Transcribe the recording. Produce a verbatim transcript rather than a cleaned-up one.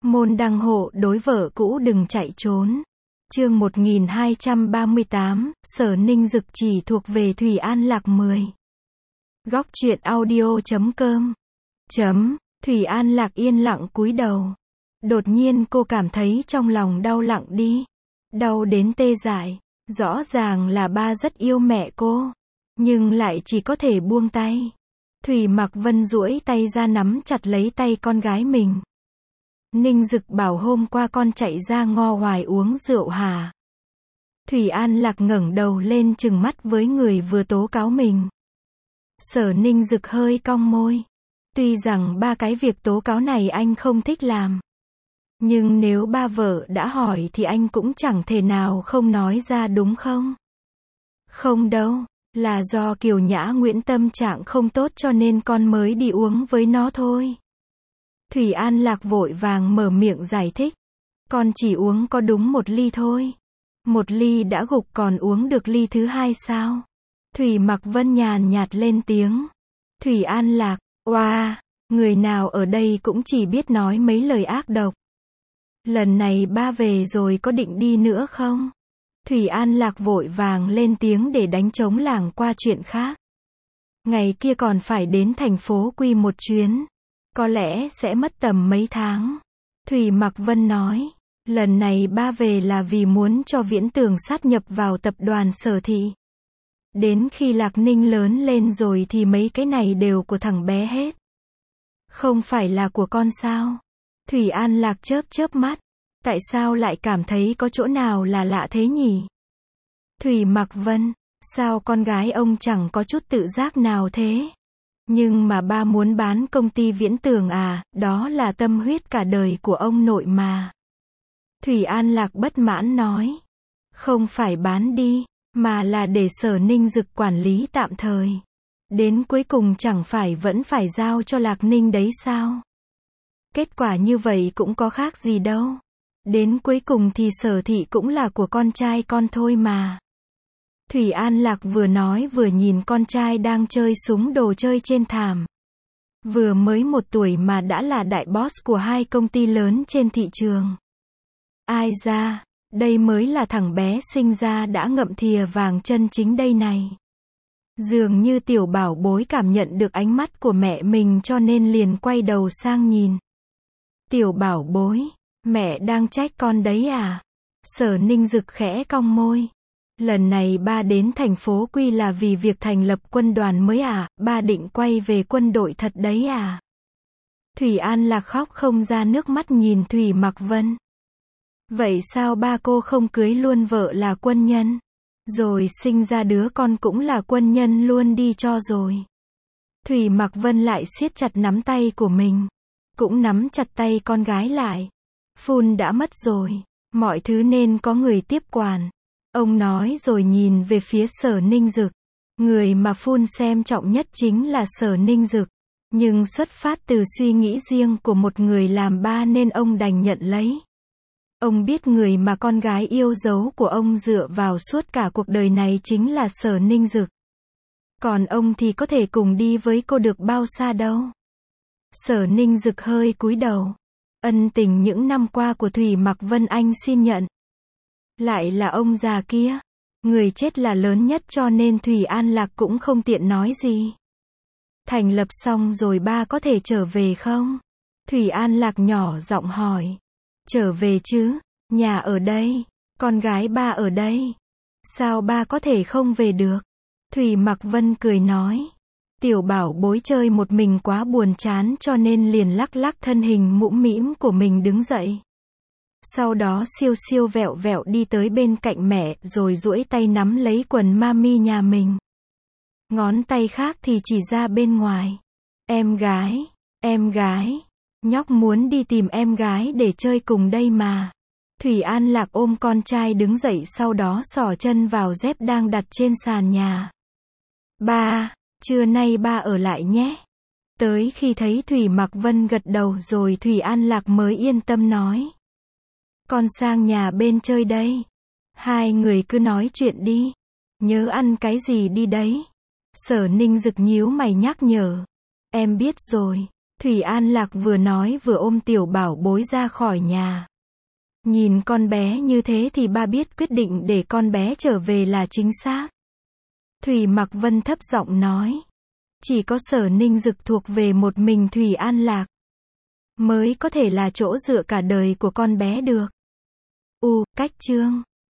Môn đăng hộ đối vợ cũ đừng chạy trốn. Chương một nghìn hai trăm ba mươi tám, Sở Ninh Dực chỉ thuộc về Thủy An Lạc mười. Góc truyện audio chấm com. Chấm, Thủy An Lạc yên lặng cúi đầu. Đột nhiên cô cảm thấy trong lòng đau lặng đi. Đau đến tê dại. Rõ ràng là ba rất yêu mẹ cô. Nhưng lại chỉ có thể buông tay. Thủy Mặc Vân duỗi tay ra nắm chặt lấy tay con gái mình. Ninh Dực bảo hôm qua con chạy ra Ngo Hoài uống rượu hả? Thủy An Lạc ngẩng đầu lên trừng mắt với người vừa tố cáo mình. Sở Ninh Dực hơi cong môi. Tuy rằng ba cái việc tố cáo này anh không thích làm. Nhưng nếu ba vợ đã hỏi thì anh cũng chẳng thể nào không nói ra đúng không? Không đâu, là do Kiều Nhã Nguyễn tâm trạng không tốt cho nên con mới đi uống với nó thôi. Thủy An Lạc vội vàng mở miệng giải thích. Con chỉ uống có đúng một ly thôi. Một ly đã gục còn uống được ly thứ hai sao? Thủy Mặc Vân nhàn nhạt lên tiếng. Thủy An Lạc, oa, người nào ở đây cũng chỉ biết nói mấy lời ác độc. Lần này ba về rồi có định đi nữa không? Thủy An Lạc vội vàng lên tiếng để đánh trống lảng qua chuyện khác. Ngày kia còn phải đến thành phố Quy một chuyến. Có lẽ sẽ mất tầm mấy tháng. Thủy Mặc Vân nói, lần này ba về là vì muốn cho Viễn Tường sát nhập vào tập đoàn Sở Thị. Đến khi Lạc Ninh lớn lên rồi thì mấy cái này đều của thằng bé hết. Không phải là của con sao? Thủy An Lạc chớp chớp mắt. Tại sao lại cảm thấy có chỗ nào là lạ thế nhỉ? Thủy Mặc Vân, sao con gái ông chẳng có chút tự giác nào thế? Nhưng mà ba muốn bán công ty Viễn Tường à, đó là tâm huyết cả đời của ông nội mà. Thủy An Lạc bất mãn nói. Không phải bán đi, mà là để Sở Ninh Dực quản lý tạm thời. Đến cuối cùng chẳng phải vẫn phải giao cho Lạc Ninh đấy sao? Kết quả như vậy cũng có khác gì đâu. Đến cuối cùng thì Sở Thị cũng là của con trai con thôi mà. Thủy An Lạc vừa nói vừa nhìn con trai đang chơi súng đồ chơi trên thảm. Vừa mới một tuổi mà đã là đại boss của hai công ty lớn trên thị trường. Ai ra, đây mới là thằng bé sinh ra đã ngậm thìa vàng chân chính đây này. Dường như tiểu bảo bối cảm nhận được ánh mắt của mẹ mình cho nên liền quay đầu sang nhìn. Tiểu bảo bối, mẹ đang trách con đấy à? Sở Ninh Dực khẽ cong môi. Lần này ba đến thành phố Quy là vì việc thành lập quân đoàn mới à? Ba định quay về quân đội thật đấy à? Thủy An Lạc khóc không ra nước mắt nhìn Thủy Mặc Vân. Vậy sao ba cô không cưới luôn vợ là quân nhân? Rồi sinh ra đứa con cũng là quân nhân luôn đi cho rồi. Thủy Mặc Vân lại siết chặt nắm tay của mình. Cũng nắm chặt tay con gái lại. Phun đã mất rồi. Mọi thứ nên có người tiếp quản. Ông nói rồi nhìn về phía Sở Ninh Dực. Người mà Phun xem trọng nhất chính là Sở Ninh Dực. Nhưng xuất phát từ suy nghĩ riêng của một người làm ba nên ông đành nhận lấy. Ông biết người mà con gái yêu dấu của ông dựa vào suốt cả cuộc đời này chính là Sở Ninh Dực. Còn ông thì có thể cùng đi với cô được bao xa đâu. Sở Ninh Dực hơi cúi đầu. Ân tình những năm qua của Thủy Mặc Vân anh xin nhận. Lại là ông già kia. Người chết là lớn nhất cho nên Thủy An Lạc cũng không tiện nói gì. Thành lập xong rồi ba có thể trở về không? Thủy An Lạc nhỏ giọng hỏi. Trở về chứ, nhà ở đây, con gái ba ở đây. Sao ba có thể không về được? Thủy Mặc Vân cười nói. Tiểu bảo bối chơi một mình quá buồn chán cho nên liền lắc lắc thân hình mũm mĩm của mình đứng dậy. Sau đó siêu siêu vẹo vẹo đi tới bên cạnh mẹ rồi duỗi tay nắm lấy quần mami nhà mình. Ngón tay khác thì chỉ ra bên ngoài. Em gái, em gái. Nhóc muốn đi tìm em gái để chơi cùng đây mà. Thủy An Lạc ôm con trai đứng dậy sau đó xỏ chân vào dép đang đặt trên sàn nhà. Ba, trưa nay ba ở lại nhé. Tới khi thấy Thủy Mặc Vân gật đầu rồi Thủy An Lạc mới yên tâm nói. Con sang nhà bên chơi đây. Hai người cứ nói chuyện đi. Nhớ ăn cái gì đi đấy. Sở Ninh Dực nhíu mày nhắc nhở. Em biết rồi. Thủy An Lạc vừa nói vừa ôm tiểu bảo bối ra khỏi nhà. Nhìn con bé như thế thì ba biết quyết định để con bé trở về là chính xác. Thủy Mặc Vân thấp giọng nói. Chỉ có Sở Ninh Dực thuộc về một mình Thủy An Lạc. Mới có thể là chỗ dựa cả đời của con bé được. U, cách chương.